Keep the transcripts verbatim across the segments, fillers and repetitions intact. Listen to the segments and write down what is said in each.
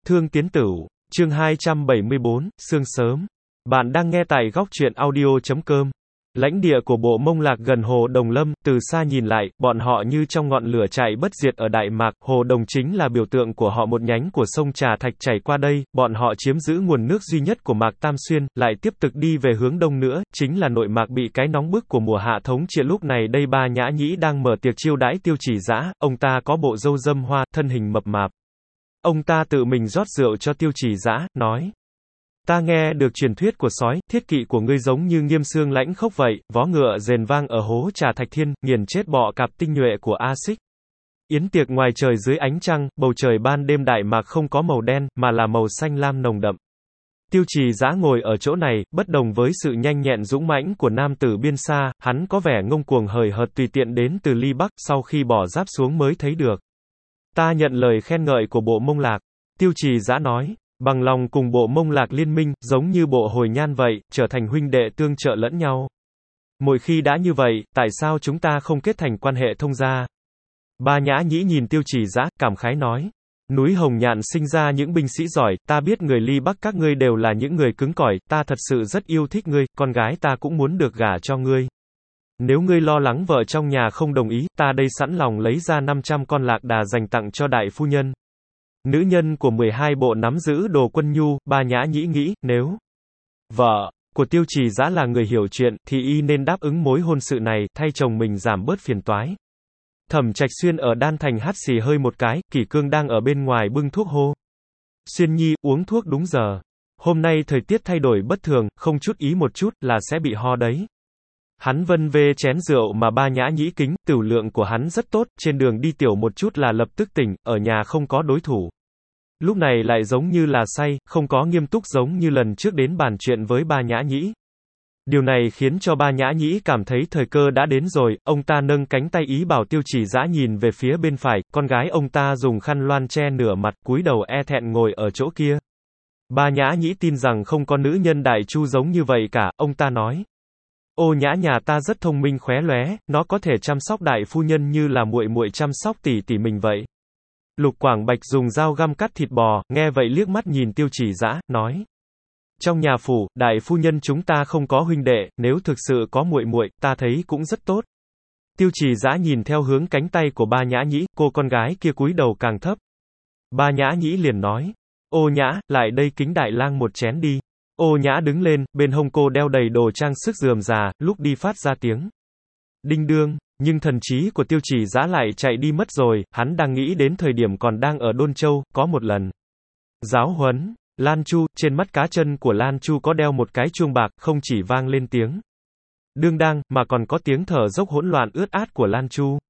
Thương Tiến Tửu, chương hai trăm bảy mươi bốn, Sương Sớm. Bạn đang nghe tại góc truyện audio chấm com. Lãnh địa của bộ Mông Lạc gần Hồ Đồng Lâm, từ xa nhìn lại, bọn họ như trong ngọn lửa chạy bất diệt ở Đại Mạc, Hồ Đồng chính là biểu tượng của họ, một nhánh của sông Trà Thạch chảy qua đây, bọn họ chiếm giữ nguồn nước duy nhất của Mạc Tam Xuyên, lại tiếp tục đi về hướng đông nữa, chính là nội mạc bị cái nóng bức của mùa hạ thống trị. Lúc này đây Ba Nhã Nhĩ đang mở tiệc chiêu đãi Tiêu Chỉ Dã, ông ta có bộ râu râm hoa, thân hình mập mạp. Ông ta tự mình rót rượu cho Tiêu Chỉ Dã, nói: Ta nghe được truyền thuyết của sói, thiết kỵ của ngươi giống như Nghiêm Xương Lãnh Khốc vậy, vó ngựa rền vang ở hố Trà Thạch Thiên, nghiền chết bọ cạp tinh nhuệ của A Xích. Yến tiệc ngoài trời dưới ánh trăng, bầu trời ban đêm Đại Mạc không có màu đen, mà là màu xanh lam nồng đậm. Tiêu Chỉ Dã ngồi ở chỗ này, bất đồng với sự nhanh nhẹn dũng mãnh của nam tử biên xa, hắn có vẻ ngông cuồng hời hợt tùy tiện đến từ Ly Bắc, sau khi bỏ giáp xuống mới thấy được. Ta nhận lời khen ngợi của bộ Mông Lạc. Tiêu Chỉ Dã nói, bằng lòng cùng bộ Mông Lạc liên minh, giống như bộ Hồi Nhan vậy, trở thành huynh đệ tương trợ lẫn nhau. Mỗi khi đã như vậy, tại sao chúng ta không kết thành quan hệ thông gia? Ba Nhã Nhĩ nhìn Tiêu Chỉ Dã, cảm khái nói. Núi Hồng Nhạn sinh ra những binh sĩ giỏi, ta biết người Ly Bắc các ngươi đều là những người cứng cỏi, ta thật sự rất yêu thích ngươi, con gái ta cũng muốn được gả cho ngươi. Nếu ngươi lo lắng vợ trong nhà không đồng ý, ta đây sẵn lòng lấy ra năm trăm con lạc đà dành tặng cho đại phu nhân. Nữ nhân của mười hai bộ nắm giữ đồ quân nhu. Ba Nhã Nhĩ nghĩ, nếu vợ của Tiêu Chỉ Dã là người hiểu chuyện, thì y nên đáp ứng mối hôn sự này, thay chồng mình giảm bớt phiền toái. Thẩm Trạch Xuyên ở Đan Thành hắt xì hơi một cái, Kỷ Cương đang ở bên ngoài bưng thuốc hô. Xuyên nhi, uống thuốc đúng giờ. Hôm nay thời tiết thay đổi bất thường, không chút ý một chút, là sẽ bị ho đấy. Hắn vân vê chén rượu mà Ba Nhã Nhĩ kính, tửu lượng của hắn rất tốt, trên đường đi tiểu một chút là lập tức tỉnh, ở nhà không có đối thủ. Lúc này lại giống như là say, không có nghiêm túc giống như lần trước đến bàn chuyện với Ba Nhã Nhĩ. Điều này khiến cho Ba Nhã Nhĩ cảm thấy thời cơ đã đến rồi, ông ta nâng cánh tay ý bảo Tiêu Chỉ Dã nhìn về phía bên phải, con gái ông ta dùng khăn loan che nửa mặt, cúi đầu e thẹn ngồi ở chỗ kia. Ba Nhã Nhĩ tin rằng không có nữ nhân đại chu giống như vậy cả, ông ta nói. Ô Nhã nhà ta rất thông minh khóe lóe, nó có thể chăm sóc đại phu nhân như là muội muội chăm sóc tỷ tỷ mình vậy. Lục Quảng Bạch dùng dao găm cắt thịt bò, nghe vậy liếc mắt nhìn Tiêu Chỉ Dã, nói: Trong nhà phủ, đại phu nhân chúng ta không có huynh đệ, nếu thực sự có muội muội, ta thấy cũng rất tốt. Tiêu Chỉ Dã nhìn theo hướng cánh tay của Ba Nhã Nhĩ, cô con gái kia cúi đầu càng thấp. Ba Nhã Nhĩ liền nói: Ô Nhã, lại đây kính đại lang một chén đi. Ô Nhã đứng lên, bên hông cô đeo đầy đồ trang sức rườm rà, lúc đi phát ra tiếng đinh đương, nhưng thần trí của Tiêu Chỉ Dã lại chạy đi mất rồi, hắn đang nghĩ đến thời điểm còn đang ở Đôn Châu, có một lần giáo huấn. Lan Chu, trên mắt cá chân của Lan Chu có đeo một cái chuông bạc, không chỉ vang lên tiếng đương đang, mà còn có tiếng thở dốc hỗn loạn ướt át của Lan Chu.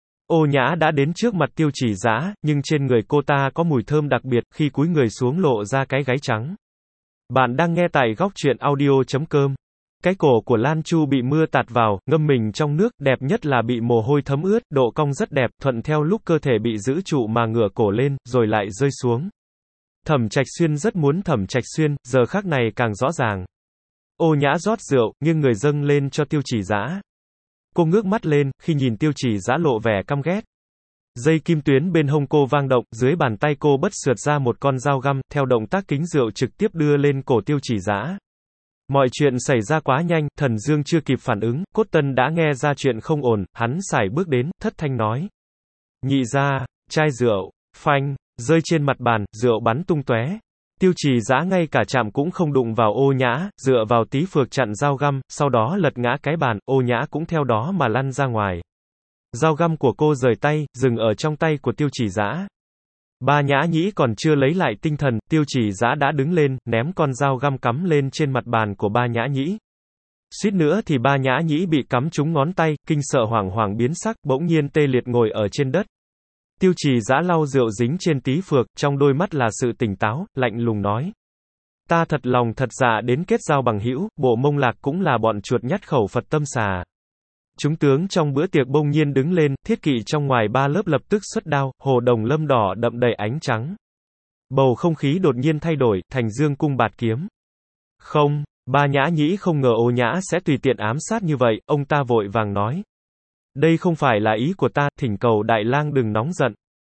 Ô Nhã đã đến trước mặt Tiêu Chỉ Dã, nhưng trên người cô ta có mùi thơm đặc biệt, khi cúi người xuống lộ ra cái gáy trắng. Bạn đang nghe tại góc truyện audio chấm com. Cái cổ của Lan Chu bị mưa tạt vào, ngâm mình trong nước, đẹp nhất là bị mồ hôi thấm ướt, độ cong rất đẹp, thuận theo lúc cơ thể bị giữ trụ mà ngửa cổ lên, rồi lại rơi xuống. Thẩm Trạch Xuyên rất muốn Thẩm Trạch Xuyên, giờ khắc này càng rõ ràng. Ô Nhã rót rượu, nghiêng người dâng lên cho Tiêu Chỉ Dã. Cô ngước mắt lên, khi nhìn Tiêu Chỉ Dã lộ vẻ căm ghét. Dây kim tuyến bên hông cô vang động, dưới bàn tay cô bất sượt ra một con dao găm, theo động tác kính rượu trực tiếp đưa lên cổ Tiêu Chỉ Dã. Mọi chuyện xảy ra quá nhanh, Thần Dương chưa kịp phản ứng, Cốt Tân đã nghe ra chuyện không ổn, hắn sải bước đến, thất thanh nói. Nhị gia, chai rượu, phanh, rơi trên mặt bàn, rượu bắn tung tóe. Tiêu Chỉ Dã ngay cả chạm cũng không đụng vào Ô Nhã, dựa vào tí phược chặn dao găm, sau đó lật ngã cái bàn, Ô Nhã cũng theo đó mà lăn ra ngoài. Dao găm của cô rời tay, dừng ở trong tay của Tiêu Chỉ Dã. Ba Nhã Nhĩ còn chưa lấy lại tinh thần, Tiêu Chỉ Dã đã đứng lên, ném con dao găm cắm lên trên mặt bàn của Ba Nhã Nhĩ. Suýt nữa thì Ba Nhã Nhĩ bị cắm trúng ngón tay, kinh sợ hoảng hoảng biến sắc, bỗng nhiên tê liệt ngồi ở trên đất. Tiêu Chỉ Dã lau rượu dính trên tí phược, trong đôi mắt là sự tỉnh táo, lạnh lùng nói. Ta thật lòng thật dạ đến kết giao bằng hữu, bộ Mông Lạc cũng là bọn chuột nhắt khẩu Phật tâm xà. Chúng tướng trong bữa tiệc bỗng nhiên đứng lên, thiết kỵ trong ngoài ba lớp lập tức xuất đao, Hồ Đồng Lâm đỏ đậm đầy ánh trắng. Bầu không khí đột nhiên thay đổi, thành dương cung bạt kiếm. Không, Ba Nhã Nhĩ không ngờ Ô Nhã sẽ tùy tiện ám sát như vậy, ông ta vội vàng nói. Đây không phải là ý của ta, thỉnh cầu đại lang đừng nóng giận.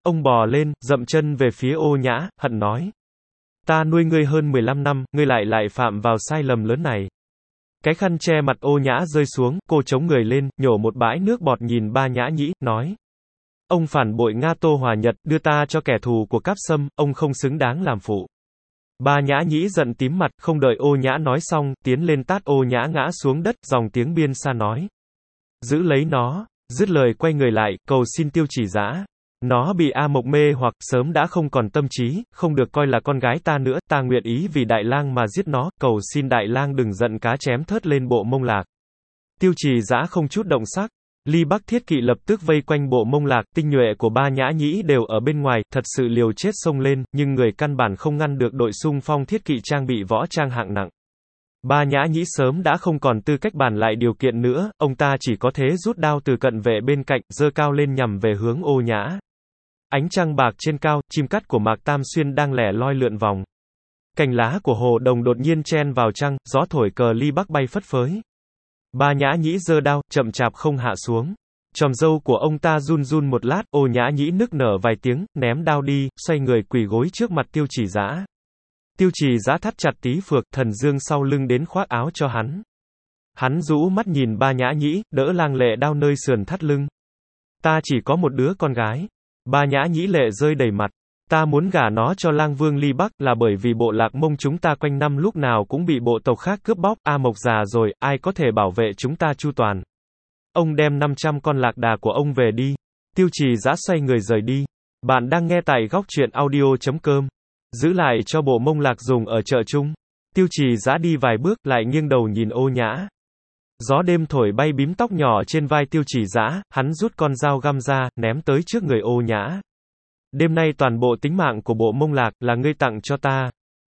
Ông bò lên, dậm chân về phía Ô Nhã, hận nói. Ta nuôi ngươi hơn mười lăm năm, ngươi lại lại phạm vào sai lầm lớn này. Cái khăn che mặt Ô Nhã rơi xuống, cô chống người lên, nhổ một bãi nước bọt nhìn Ba Nhã Nhĩ, nói. Ông phản bội Nga Tô Hòa Nhật, đưa ta cho kẻ thù của Cáp Sâm, ông không xứng đáng làm phụ. Ba Nhã Nhĩ giận tím mặt, không đợi Ô Nhã nói xong, tiến lên tát Ô Nhã ngã xuống đất, dòng tiếng biên xa nói. Giữ lấy nó, dứt lời quay người lại, cầu xin Tiêu Chỉ Dã. Nó bị A Mộc mê hoặc sớm đã không còn tâm trí, không được coi là con gái ta nữa, ta nguyện ý vì Đại Lang mà giết nó, cầu xin Đại Lang đừng giận cá chém thớt lên Bộ Mông Lạc. Tiêu Chỉ Dã không chút động sắc. Ly Bắc thiết kỵ lập tức vây quanh Bộ Mông Lạc, tinh nhuệ của Ba Nhã Nhĩ đều ở bên ngoài, thật sự liều chết xông lên, nhưng người căn bản không ngăn được đội xung phong thiết kỵ trang bị võ trang hạng nặng. Ba Nhã Nhĩ sớm đã không còn tư cách bàn lại điều kiện nữa, ông ta chỉ có thế rút đao từ cận vệ bên cạnh, giơ cao lên nhằm về hướng Ô Nhã. Ánh trăng bạc trên cao, chim cắt của Mạc Tam Xuyên đang lẻ loi lượn vòng. Cành lá của hồ đồng đột nhiên chen vào trăng, gió thổi cờ Ly Bắc bay phất phới. Ba Nhã Nhĩ giơ đao, chậm chạp không hạ xuống. Chòm râu của ông ta run run một lát, Ô Nhã Nhĩ nức nở vài tiếng, ném đao đi, xoay người quỳ gối trước mặt Tiêu Chỉ Dã. Tiêu Chỉ Dã thắt chặt tí phược, thần dương sau lưng đến khoác áo cho hắn. Hắn rũ mắt nhìn Ba Nhã Nhĩ, đỡ Lang Lệ đao nơi sườn thắt lưng. Ta chỉ có một đứa con gái. Ba Nhã Nhĩ lệ rơi đầy mặt. Ta muốn gả nó cho Lang Vương Ly Bắc là bởi vì bộ Lạc Mông chúng ta quanh năm lúc nào cũng bị bộ tộc khác cướp bóc, A Mộc già rồi, ai có thể bảo vệ chúng ta chu toàn. Ông đem năm trăm con lạc đà của ông về đi. Tiêu Chỉ Dã xoay người rời đi. Bạn đang nghe tại góc truyện audio chấm com. Giữ lại cho Bộ Mông Lạc dùng ở chợ chung. Tiêu Chỉ Dã đi vài bước, lại nghiêng đầu nhìn Ô Nhã. Gió đêm thổi bay bím tóc nhỏ trên vai Tiêu Chỉ Dã, hắn rút con dao găm ra, ném tới trước người Ô Nhã. Đêm nay toàn bộ tính mạng của Bộ Mông Lạc là ngươi tặng cho ta.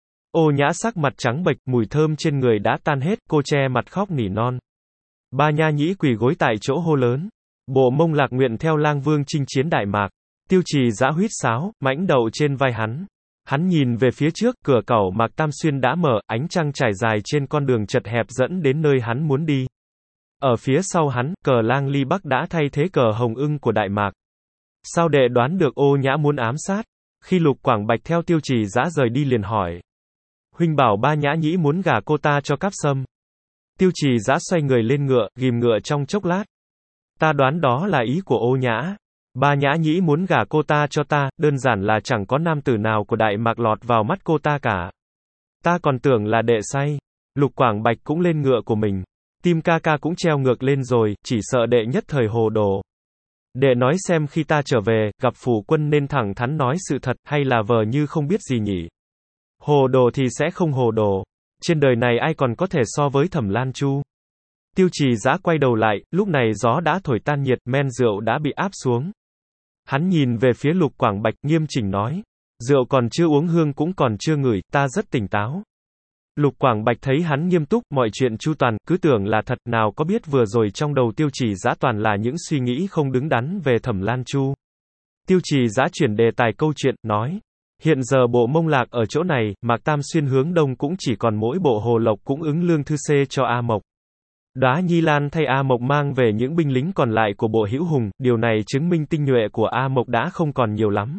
Ô Nhã sắc mặt trắng bệch, mùi thơm trên người đã tan hết, cô che mặt khóc nỉ non. Ba Nhã Nhĩ quỳ gối tại chỗ hô lớn. Bộ Mông Lạc nguyện theo Lang Vương chinh chiến Đại Mạc. Tiêu Chỉ Dã huýt sáo, mãnh đậu trên vai hắn. Hắn nhìn về phía trước, cửa cẩu Mạc Tam Xuyên đã mở, ánh trăng trải dài trên con đường chật hẹp dẫn đến nơi hắn muốn đi. Ở phía sau hắn, cờ Lang Ly Bắc đã thay thế cờ Hồng Ưng của Đại Mạc. Sao đệ đoán được Ô Nhã muốn ám sát? Khi Lục Quảng Bạch theo Tiêu Chỉ Dã rời đi liền hỏi. Huynh bảo Ba Nhã Nhĩ muốn gả cô ta cho Cáp Sâm. Tiêu Chỉ Dã xoay người lên ngựa, ghim ngựa trong chốc lát. Ta đoán đó là ý của Ô Nhã. Ba Nhã Nhĩ muốn gả cô ta cho ta, đơn giản là chẳng có nam tử nào của Đại Mạc lọt vào mắt cô ta cả. Ta còn tưởng là đệ say. Lục Quảng Bạch cũng lên ngựa của mình. Tim ca ca cũng treo ngược lên rồi, chỉ sợ đệ nhất thời hồ đồ. Đệ nói xem khi ta trở về, gặp phủ quân nên thẳng thắn nói sự thật, hay là vờ như không biết gì nhỉ? Hồ đồ thì sẽ không hồ đồ. Trên đời này ai còn có thể so với Thẩm Lan Chu? Tiêu Chỉ Dã quay đầu lại, lúc này gió đã thổi tan nhiệt, men rượu đã bị áp xuống. Hắn nhìn về phía Lục Quảng Bạch, nghiêm chỉnh nói. Rượu còn chưa uống hương cũng còn chưa ngửi, ta rất tỉnh táo. Lục Quảng Bạch thấy hắn nghiêm túc, mọi chuyện chu toàn, cứ tưởng là thật, nào có biết vừa rồi trong đầu Tiêu Chỉ Dã toàn là những suy nghĩ không đứng đắn về Thẩm Lan Chu. Tiêu Chỉ Dã chuyển đề tài câu chuyện, nói. Hiện giờ Bộ Mông Lạc ở chỗ này, Mạc Tam Xuyên hướng đông cũng chỉ còn mỗi bộ Hồ Lộc cũng ứng lương thư xê cho A Mộc. Đóa Nhi Lan thay A Mộc mang về những binh lính còn lại của bộ Hữu Hùng, điều này chứng minh tinh nhuệ của A Mộc đã không còn nhiều lắm.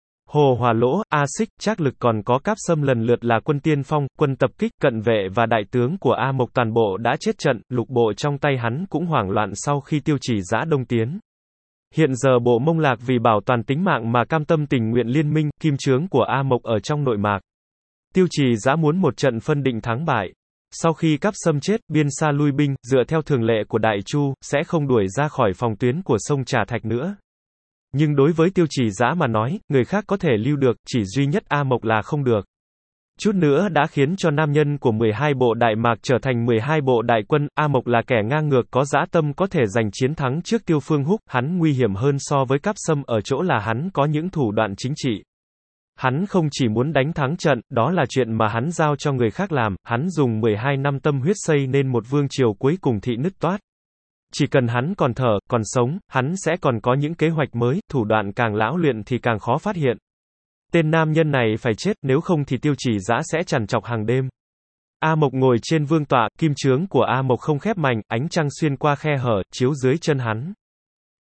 Hồ Hòa Lỗ, A Xích, Trác Lực còn có Cáp Sâm lần lượt là quân tiên phong, quân tập kích, cận vệ và đại tướng của A Mộc toàn bộ đã chết trận, lục bộ trong tay hắn cũng hoảng loạn sau khi Tiêu Chỉ Dã đông tiến. Hiện giờ Bộ Mông Lạc vì bảo toàn tính mạng mà cam tâm tình nguyện liên minh, kim trướng của A Mộc ở trong nội mạc. Tiêu Chỉ Dã muốn một trận phân định thắng bại. Sau khi Cáp Sâm chết, biên xa lui binh, dựa theo thường lệ của Đại Chu, sẽ không đuổi ra khỏi phòng tuyến của sông Trà Thạch nữa. Nhưng đối với Tiêu Chỉ Dã mà nói, người khác có thể lưu được, chỉ duy nhất A Mộc là không được. Chút nữa đã khiến cho nam nhân của mười hai bộ Đại Mạc trở thành mười hai bộ đại quân, A Mộc là kẻ ngang ngược có dã tâm có thể giành chiến thắng trước Tiêu Phương Húc, hắn nguy hiểm hơn so với Cáp Sâm ở chỗ là hắn có những thủ đoạn chính trị. Hắn không chỉ muốn đánh thắng trận, đó là chuyện mà hắn giao cho người khác làm, hắn dùng mười hai năm tâm huyết xây nên một vương triều cuối cùng thị nứt toát. Chỉ cần hắn còn thở, còn sống, hắn sẽ còn có những kế hoạch mới, thủ đoạn càng lão luyện thì càng khó phát hiện. Tên nam nhân này phải chết, nếu không thì Tiêu Chỉ Dã sẽ trằn trọc hàng đêm. A Mộc ngồi trên vương tọa, kim trướng của A Mộc không khép mành, ánh trăng xuyên qua khe hở, chiếu dưới chân hắn.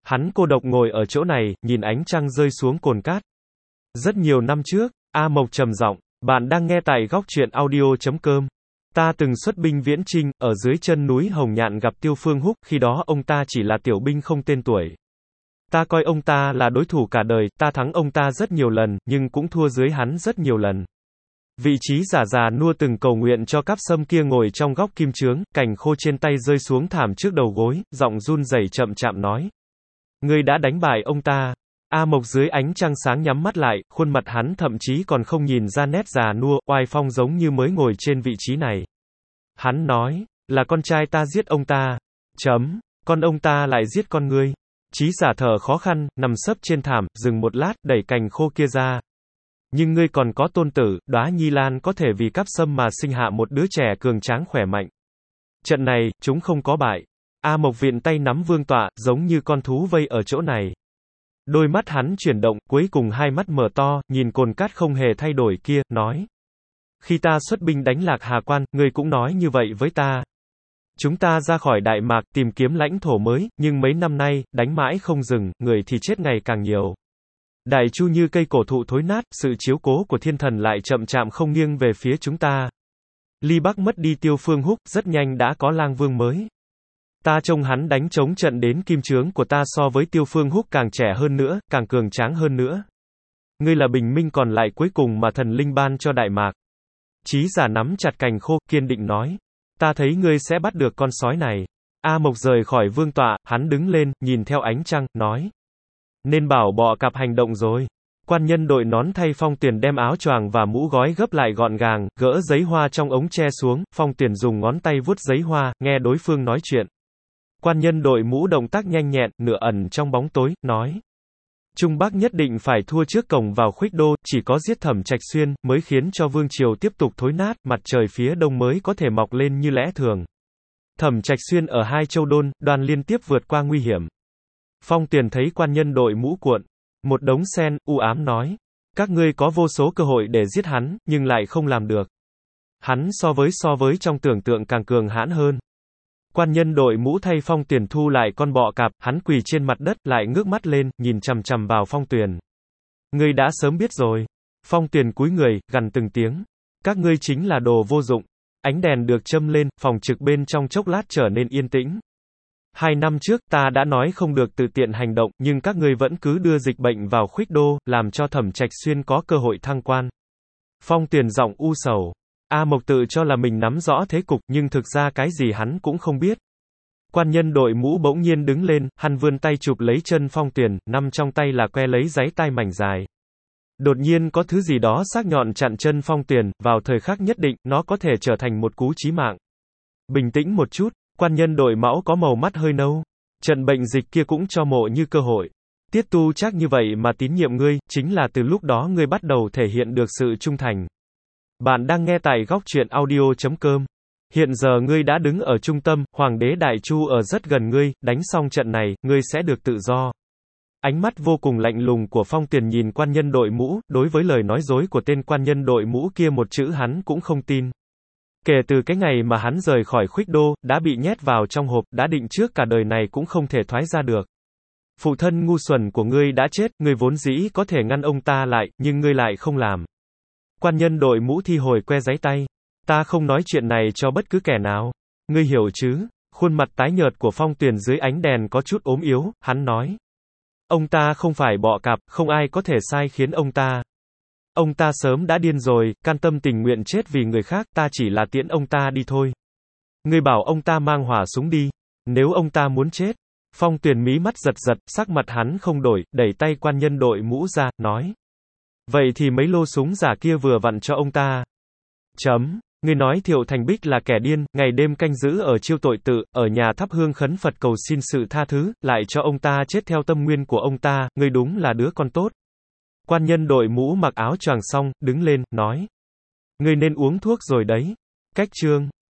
Hắn cô độc ngồi ở chỗ này, nhìn ánh trăng rơi xuống cồn cát. Rất nhiều năm trước, A Mộc trầm giọng, bạn đang nghe tại góc truyện audio.com. Ta từng xuất binh viễn chinh, ở dưới chân núi Hồng Nhạn gặp Tiêu Phương Húc, khi đó ông ta chỉ là tiểu binh không tên tuổi. Ta coi ông ta là đối thủ cả đời, ta thắng ông ta rất nhiều lần, nhưng cũng thua dưới hắn rất nhiều lần. Vị trí giả già nua từng cầu nguyện cho cáp sâm kia ngồi trong góc kim trướng, cành khô trên tay rơi xuống thảm trước đầu gối, giọng run rẩy chậm chạm nói. Ngươi đã đánh bại ông ta. A Mộc dưới ánh trăng sáng nhắm mắt lại, khuôn mặt hắn thậm chí còn không nhìn ra nét già nua, oai phong giống như mới ngồi trên vị trí này. Hắn nói, là con trai ta giết ông ta. Chấm, con ông ta lại giết con ngươi. Chí giả thở khó khăn, nằm sấp trên thảm, dừng một lát, đẩy cành khô kia ra. Nhưng ngươi còn có tôn tử, Đóa Nhi Lan có thể vì cáp sâm mà sinh hạ một đứa trẻ cường tráng khỏe mạnh. Trận này, chúng không có bại. A Mộc viện tay nắm vương tọa, giống như con thú vây ở chỗ này. Đôi mắt hắn chuyển động, cuối cùng hai mắt mở to, nhìn cồn cát không hề thay đổi kia, nói. Khi ta xuất binh đánh Lạc Hà Quan, ngươi cũng nói như vậy với ta. Chúng ta ra khỏi Đại Mạc, tìm kiếm lãnh thổ mới, nhưng mấy năm nay, đánh mãi không dừng, người thì chết ngày càng nhiều. Đại Chu như cây cổ thụ thối nát, sự chiếu cố của thiên thần lại chậm chạm không nghiêng về phía chúng ta. Ly Bắc mất đi Tiêu Phương Húc, rất nhanh đã có lang vương mới. Ta trông hắn đánh chống trận đến kim trướng của ta so với Tiêu Phương Húc càng trẻ hơn nữa, càng cường tráng hơn nữa. Ngươi là bình minh còn lại cuối cùng mà thần linh ban cho Đại Mạc. Chí giả nắm chặt cành khô, kiên định nói. Ta thấy ngươi sẽ bắt được con sói này. A Mộc rời khỏi vương tọa, hắn đứng lên, nhìn theo ánh trăng, nói. Nên bảo bọ cạp hành động rồi. Quan nhân đội nón thay Phong Tuyền đem áo choàng và mũ gói gấp lại gọn gàng, gỡ giấy hoa trong ống tre xuống, Phong Tuyền dùng ngón tay vuốt giấy hoa, nghe đối phương nói chuyện. Quan nhân đội mũ động tác nhanh nhẹn, nửa ẩn trong bóng tối, nói. Trung Bắc nhất định phải thua trước cổng vào Khuếch Đô, chỉ có giết Thẩm Trạch Xuyên, mới khiến cho vương triều tiếp tục thối nát, mặt trời phía đông mới có thể mọc lên như lẽ thường. Thẩm Trạch Xuyên ở hai châu đôn, đoàn liên tiếp vượt qua nguy hiểm. Phong Tuyền thấy quan nhân đội mũ cuộn, một đống sen, u ám nói. Các ngươi có vô số cơ hội để giết hắn, nhưng lại không làm được. Hắn so với so với trong tưởng tượng càng cường hãn hơn. Quan nhân đội mũ thay Phong Tuyền thu lại con bọ cạp, hắn quỳ trên mặt đất, lại ngước mắt lên, nhìn chằm chằm vào Phong Tuyền. Ngươi đã sớm biết rồi. Phong Tuyền cúi người, gằn từng tiếng. Các ngươi chính là đồ vô dụng. Ánh đèn được châm lên, phòng trực bên trong chốc lát trở nên yên tĩnh. Hai năm trước, ta đã nói không được tự tiện hành động, nhưng các ngươi vẫn cứ đưa dịch bệnh vào Khuếch Đô, làm cho Thẩm Trạch Xuyên có cơ hội thăng quan. Phong Tuyền giọng u sầu. A Mộc tự cho là mình nắm rõ thế cục, nhưng thực ra cái gì hắn cũng không biết. Quan nhân đội mũ bỗng nhiên đứng lên, hắn vươn tay chụp lấy chân Phong Tuyền, nằm trong tay là que lấy giấy tai mảnh dài. Đột nhiên có thứ gì đó sắc nhọn chặn chân Phong Tuyền, vào thời khắc nhất định, nó có thể trở thành một cú chí mạng. Bình tĩnh một chút, quan nhân đội mão có màu mắt hơi nâu. Trận bệnh dịch kia cũng cho Mộ Như cơ hội. Tiết Tu chắc như vậy mà tín nhiệm ngươi, chính là từ lúc đó ngươi bắt đầu thể hiện được sự trung thành. Bạn đang nghe tại góc truyện audio.com. Hiện giờ ngươi đã đứng ở trung tâm, Hoàng đế Đại Chu ở rất gần ngươi, đánh xong trận này, ngươi sẽ được tự do. Ánh mắt vô cùng lạnh lùng của Phong Tuyền nhìn quan nhân đội mũ, đối với lời nói dối của tên quan nhân đội mũ kia một chữ hắn cũng không tin. Kể từ cái ngày mà hắn rời khỏi Khuếch Đô, đã bị nhét vào trong hộp, đã định trước cả đời này cũng không thể thoái ra được. Phụ thân ngu xuẩn của ngươi đã chết, ngươi vốn dĩ có thể ngăn ông ta lại, nhưng ngươi lại không làm. Quan nhân đội mũ thi hồi que giấy tay. Ta không nói chuyện này cho bất cứ kẻ nào. Ngươi hiểu chứ? Khuôn mặt tái nhợt của Phong Tuyền dưới ánh đèn có chút ốm yếu, hắn nói. Ông ta không phải bọ cạp, không ai có thể sai khiến ông ta. Ông ta sớm đã điên rồi, can tâm tình nguyện chết vì người khác, ta chỉ là tiễn ông ta đi thôi. Ngươi bảo ông ta mang hỏa súng đi. Nếu ông ta muốn chết. Phong Tuyền mí mắt giật giật, sắc mặt hắn không đổi, đẩy tay quan nhân đội mũ ra, nói. Vậy thì mấy lô súng giả kia vừa vặn cho ông ta. Chấm. Ngươi nói Thiệu Thành Bích là kẻ điên, ngày đêm canh giữ ở chiêu tội tự, ở nhà thắp hương khấn Phật cầu xin sự tha thứ, lại cho ông ta chết theo tâm nguyên của ông ta, ngươi đúng là đứa con tốt. Quan nhân đội mũ mặc áo choàng xong, đứng lên, nói. Ngươi nên uống thuốc rồi đấy. Cách chương.